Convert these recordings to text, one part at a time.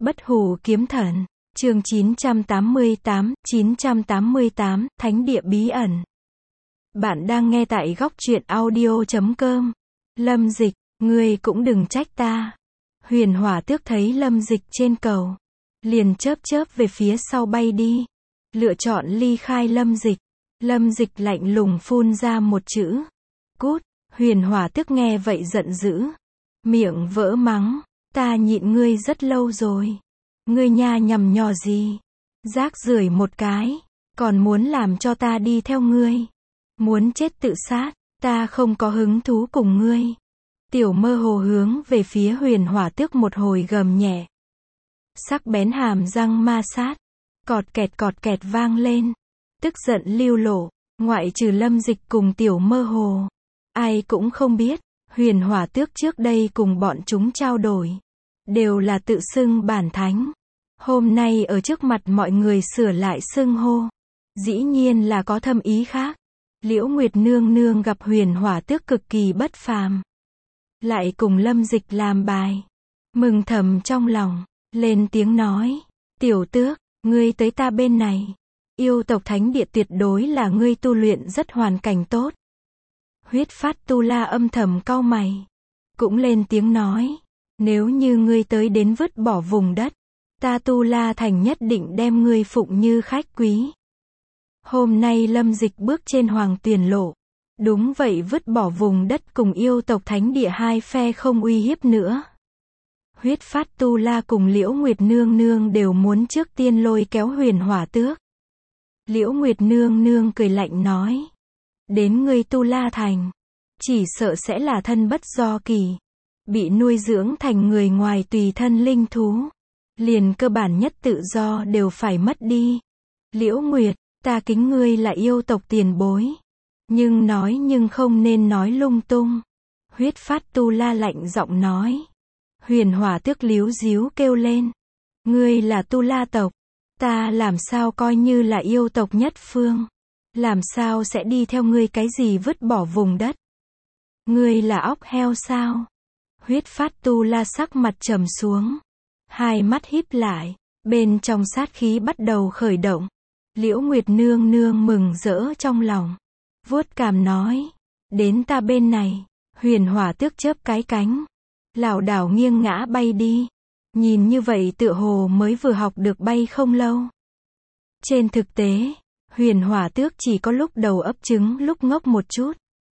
Bất hủ kiếm thần, chương 988, Thánh địa bí ẩn. Bạn đang nghe tại góc truyện audio.com. Lâm Dịch, ngươi cũng đừng trách ta. Huyền Hỏa Tước thấy Lâm Dịch trên cầu, liền chớp chớp về phía sau bay đi, lựa chọn ly khai Lâm Dịch. Lâm Dịch lạnh lùng phun ra một chữ: cút. Huyền Hỏa Tước nghe vậy giận dữ, miệng vỡ mắng: ta nhịn ngươi rất lâu rồi. Ngươi nha nhằm nhò gì? Rác rưởi một cái, còn muốn làm cho ta đi theo ngươi. Muốn chết tự sát, ta không có hứng thú cùng ngươi. Tiểu Mơ Hồ hướng về phía Huyền Hỏa Tước một hồi gầm nhẹ. Sắc bén hàm răng ma sát, cọt kẹt vang lên. Tức giận lưu lộ, ngoại trừ Lâm Dịch cùng Tiểu Mơ Hồ, ai cũng không biết, Huyền Hỏa Tước trước đây cùng bọn chúng trao đổi, đều là tự xưng bản thánh. Hôm nay ở trước mặt mọi người sửa lại xưng hô, dĩ nhiên là có thâm ý khác. Liễu Nguyệt Nương Nương gặp Huyền Hỏa Tước cực kỳ bất phàm, lại cùng Lâm Dịch làm bài, mừng thầm trong lòng, lên tiếng nói: tiểu tước, ngươi tới ta bên này, yêu tộc thánh địa tuyệt đối là ngươi tu luyện rất hoàn cảnh tốt. Huyết Phát Tu La âm thầm cau mày, cũng lên tiếng nói: nếu như ngươi tới đến vứt bỏ vùng đất, ta Tu La Thành nhất định đem ngươi phụng như khách quý. Hôm nay Lâm Dịch bước trên Hoàng Tuyền Lộ, đúng vậy, vứt bỏ vùng đất cùng yêu tộc thánh địa hai phe không uy hiếp nữa. Huyết Phát Tu La cùng Liễu Nguyệt Nương Nương đều muốn trước tiên lôi kéo Huyền Hỏa Tước. Liễu Nguyệt Nương Nương cười lạnh nói: đến ngươi Tu La Thành, chỉ sợ sẽ là thân bất do kỳ, bị nuôi dưỡng thành người ngoài tùy thân linh thú, liền cơ bản nhất tự do đều phải mất đi. Liễu Nguyệt, ta kính ngươi là yêu tộc tiền bối, nhưng không nên nói lung tung. Huyết Phát Tu La lạnh giọng nói. Huyền Hỏa Tước líu díu kêu lên: ngươi là Tu La tộc, ta làm sao coi như là yêu tộc nhất phương, làm sao sẽ đi theo ngươi cái gì vứt bỏ vùng đất? Ngươi là óc heo sao? Huyết Phát Tu La sắc mặt trầm xuống, hai mắt híp lại, bên trong sát khí bắt đầu khởi động. Liễu Nguyệt Nương Nương mừng rỡ trong lòng, vuốt cằm nói: đến ta bên này. Huyền Hỏa Tước chớp cái cánh, lảo đảo nghiêng ngã bay đi, nhìn như vậy tựa hồ mới vừa học được bay không lâu. Trên thực tế, Huyền Hỏa Tước chỉ có lúc đầu ấp trứng lúc ngốc một chút,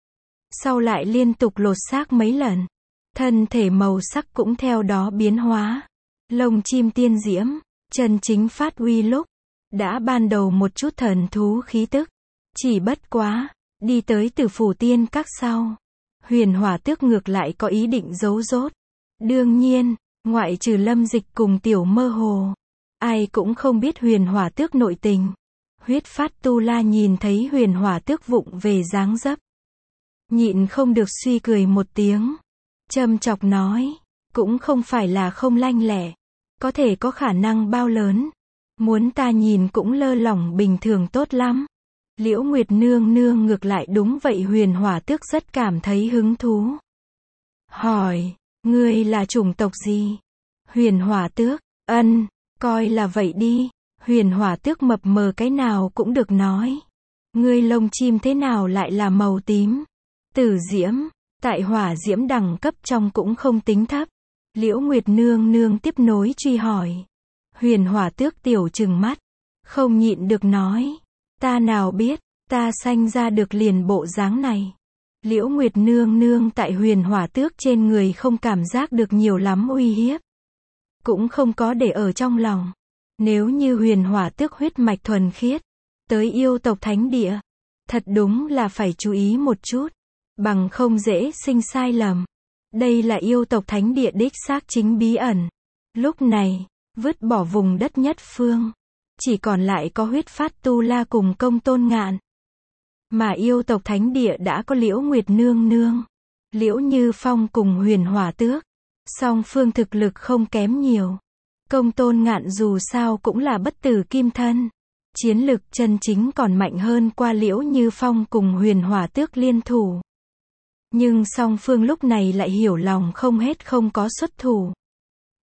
sau lại liên tục lột xác mấy lần, thân thể màu sắc cũng theo đó biến hóa, lông chim tiên diễm, chân chính phát uy lúc đã ban đầu một chút thần thú khí tức. Chỉ bất quá, đi tới Tử Phủ Tiên Các sau, Huyền Hỏa Tước ngược lại có ý định giấu giốt. Đương nhiên, ngoại trừ Lâm Dịch cùng Tiểu Mơ Hồ, ai cũng không biết Huyền Hỏa Tước nội tình. Huyết Phát Tu La nhìn thấy Huyền Hỏa Tước vụng về dáng dấp, nhịn không được suy cười một tiếng, châm chọc nói: cũng không phải là không lanh lẹ, có thể có khả năng bao lớn, muốn ta nhìn cũng lơ lỏng bình thường tốt lắm. Liễu Nguyệt Nương Nương ngược lại đúng vậy, Huyền Hỏa Tước rất cảm thấy hứng thú, hỏi: ngươi là chủng tộc gì? Huyền Hỏa Tước: ân, coi là vậy đi. Huyền Hỏa Tước mập mờ cái nào cũng được nói: ngươi lông chim thế nào lại là màu tím? Tử diễm, tại hỏa diễm đẳng cấp trong cũng không tính thấp. Liễu Nguyệt Nương Nương tiếp nối truy hỏi. Huyền Hỏa Tước tiểu trừng mắt, không nhịn được nói: ta nào biết, ta sanh ra được liền bộ dáng này. Liễu Nguyệt Nương Nương tại Huyền Hỏa Tước trên người không cảm giác được nhiều lắm uy hiếp, cũng không có để ở trong lòng. Nếu như Huyền Hỏa Tước huyết mạch thuần khiết, tới yêu tộc thánh địa, thật đúng là phải chú ý một chút, bằng không dễ sinh sai lầm. Đây là yêu tộc thánh địa đích xác chính bí ẩn. Lúc này, vứt bỏ vùng đất nhất phương, chỉ còn lại có Huyết Phát Tu La cùng Công Tôn Ngạn. Mà yêu tộc thánh địa đã có Liễu Nguyệt Nương Nương, Liễu Như Phong cùng Huyền Hỏa Tước, song phương thực lực không kém nhiều. Công Tôn Ngạn dù sao cũng là bất tử kim thân, chiến lực chân chính còn mạnh hơn qua Liễu Như Phong cùng Huyền Hỏa Tước liên thủ. Nhưng song phương lúc này lại hiểu lòng không hết không có xuất thủ.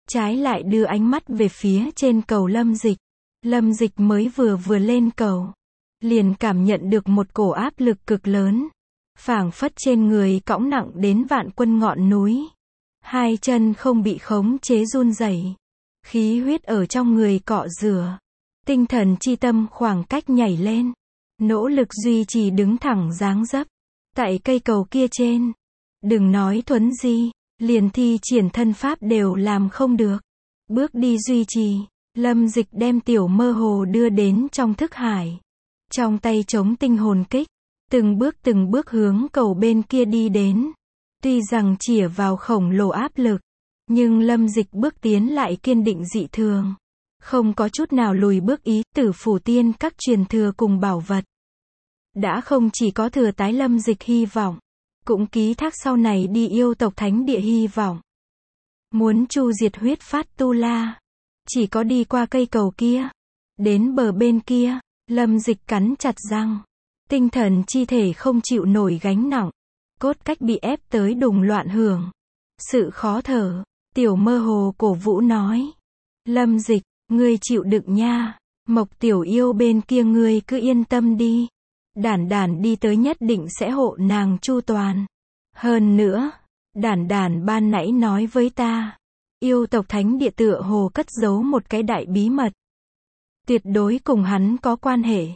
trái lại đưa ánh mắt về phía trên cầu Lâm Dịch. Lâm Dịch mới vừa lên cầu, liền cảm nhận được một cổ áp lực cực lớn, phảng phất trên người cõng nặng đến vạn quân ngọn núi. Hai chân không bị khống chế run rẩy, khí huyết ở trong người cọ rửa, tinh thần chi tâm khoảng cách nhảy lên, nỗ lực duy trì đứng thẳng dáng dấp tại cây cầu kia trên. Đừng nói thuấn di, liền thi triển thân pháp đều làm không được. Bước đi duy trì, Lâm Dịch đem tiểu mơ hồ đưa đến trong thức hải, trong tay chống tinh hồn kích, từng bước hướng cầu bên kia đi đến. Tuy rằng chĩa vào khổng lồ áp lực, nhưng Lâm Dịch bước tiến lại kiên định dị thường, không có chút nào lùi bước. Ý Tử Phủ Tiên các truyền thừa cùng bảo vật, đã không chỉ có thừa tái Lâm Dịch hy vọng, cũng ký thác sau này đi yêu tộc thánh địa hy vọng. Muốn chu diệt huyết phát tu la, chỉ có đi qua cây cầu kia, đến bờ bên kia. Lâm Dịch cắn chặt răng, tinh thần chi thể không chịu nổi gánh nặng, cốt cách bị ép tới đùng loạn hưởng sự khó thở. Tiểu mơ hồ cổ vũ nói, Lâm Dịch, ngươi chịu đựng nha, Mộc tiểu yêu bên kia ngươi cứ yên tâm đi, Đản Đản đi tới nhất định sẽ hộ nàng chu toàn. Hơn nữa, Đản Đản ban nãy nói với ta, yêu tộc thánh địa tựa hồ cất giấu một cái đại bí mật, tuyệt đối cùng hắn có quan hệ.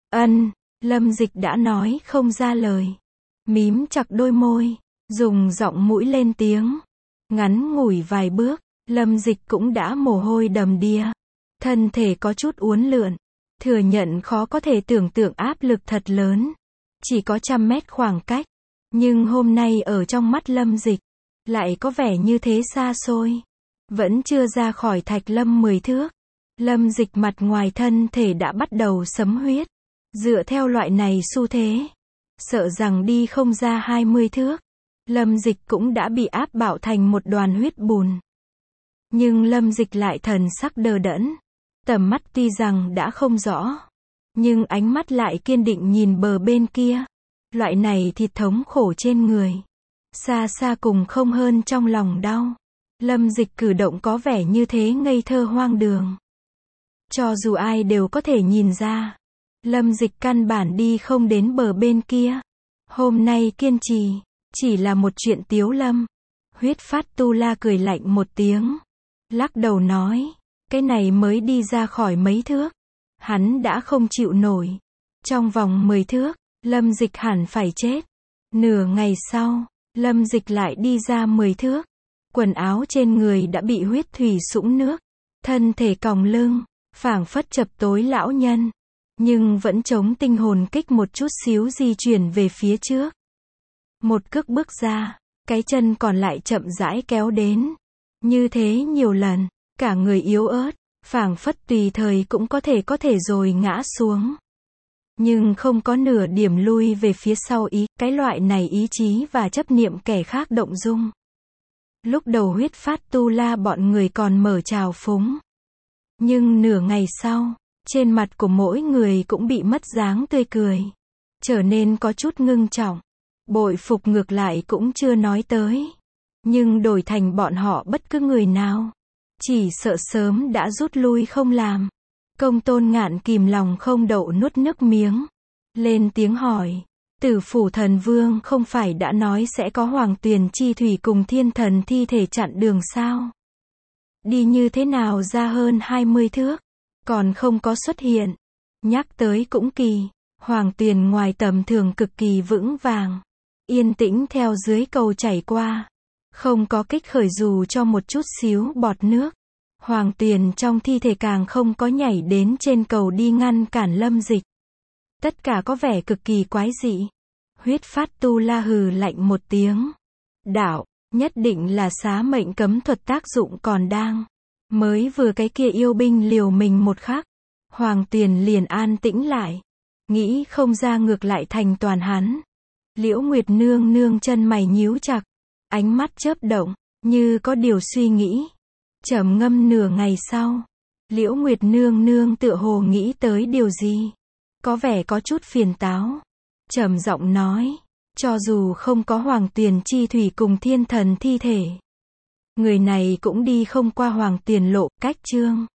Lâm Dịch đã nói không ra lời, mím chặt đôi môi, dùng giọng mũi lên tiếng. Ngắn ngủi vài bước, Lâm Dịch cũng đã mồ hôi đầm đìa, thân thể có chút uốn lượn, thừa nhận khó có thể tưởng tượng áp lực thật lớn. Chỉ có 100 mét khoảng cách, nhưng hôm nay ở trong mắt Lâm Dịch, lại có vẻ như thế xa xôi. Vẫn chưa ra khỏi thạch lâm 10 thước, Lâm Dịch mặt ngoài thân thể đã bắt đầu sấm huyết. Dựa theo loại này xu thế, sợ rằng đi không ra 20 thước, Lâm Dịch cũng đã bị áp bạo thành một đoàn huyết bùn. Nhưng Lâm Dịch lại thần sắc đờ đẫn, tầm mắt tuy rằng đã không rõ, nhưng ánh mắt lại kiên định nhìn bờ bên kia. Loại này thịt thống khổ trên người, xa xa cùng không hơn trong lòng đau. Lâm Dịch cử động có vẻ như thế ngây thơ hoang đường, cho dù ai đều có thể nhìn ra, Lâm Dịch căn bản đi không đến bờ bên kia. Hôm nay kiên trì, chỉ là một chuyện tiếu lâm. Huyết phát tu la cười lạnh một tiếng, lắc đầu nói, cái này mới đi ra khỏi mấy thước, hắn đã không chịu nổi. Trong vòng 10 thước, Lâm Dịch hẳn phải chết. Nửa ngày sau, Lâm Dịch lại đi ra 10 thước, quần áo trên người đã bị huyết thủy sũng nước, thân thể còng lưng, phảng phất chập tối lão nhân, nhưng vẫn chống tinh hồn kích một chút xíu di chuyển về phía trước. Một cước bước ra, cái chân còn lại chậm rãi kéo đến. Như thế nhiều lần, cả người yếu ớt, phảng phất tùy thời cũng có thể rồi ngã xuống. Nhưng không có nửa điểm lui về phía sau cái loại này ý chí và chấp niệm kẻ khác động dung. Lúc đầu huyết phát tu la bọn người còn mở trào phúng. Nhưng nửa ngày sau, trên mặt của mỗi người cũng bị mất dáng tươi cười, trở nên có chút ngưng trọng. Bội phục ngược lại cũng chưa nói tới, nhưng đổi thành bọn họ bất cứ người nào, chỉ sợ sớm đã rút lui không làm. Công Tôn Ngạn kìm lòng không đậu nuốt nước miếng, lên tiếng hỏi, Tử Phủ Thần Vương không phải đã nói sẽ có Hoàng Tuyền chi thủy cùng thiên thần thi thể chặn đường sao? Đi như thế nào ra hơn 20 thước, còn không có xuất hiện. Nhắc tới cũng kỳ, Hoàng Tuyền ngoài tầm thường cực kỳ vững vàng, yên tĩnh theo dưới cầu chảy qua, không có kích khởi dù cho một chút xíu bọt nước. Hoàng Tuyền trong thi thể càng không có nhảy đến trên cầu đi ngăn cản Lâm Dịch. Tất cả có vẻ cực kỳ quái dị. Huyết phát tu la hừ lạnh một tiếng. Đạo, nhất định là xá mệnh cấm thuật tác dụng còn đang. Mới vừa cái kia yêu binh liều mình một khắc, Hoàng Tuyền liền an tĩnh lại. Nghĩ không ra ngược lại thành toàn hắn. Liễu Nguyệt nương nương chân mày nhíu chặt, ánh mắt chớp động, như có điều suy nghĩ. Trầm ngâm nửa ngày sau, Liễu Nguyệt nương nương tựa hồ nghĩ tới điều gì, có vẻ có chút phiền táo, trầm giọng nói, cho dù không có Hoàng Tuyền chi thủy cùng thiên thần thi thể, Người này cũng đi không qua Hoàng Tiền Lộ, cách Chương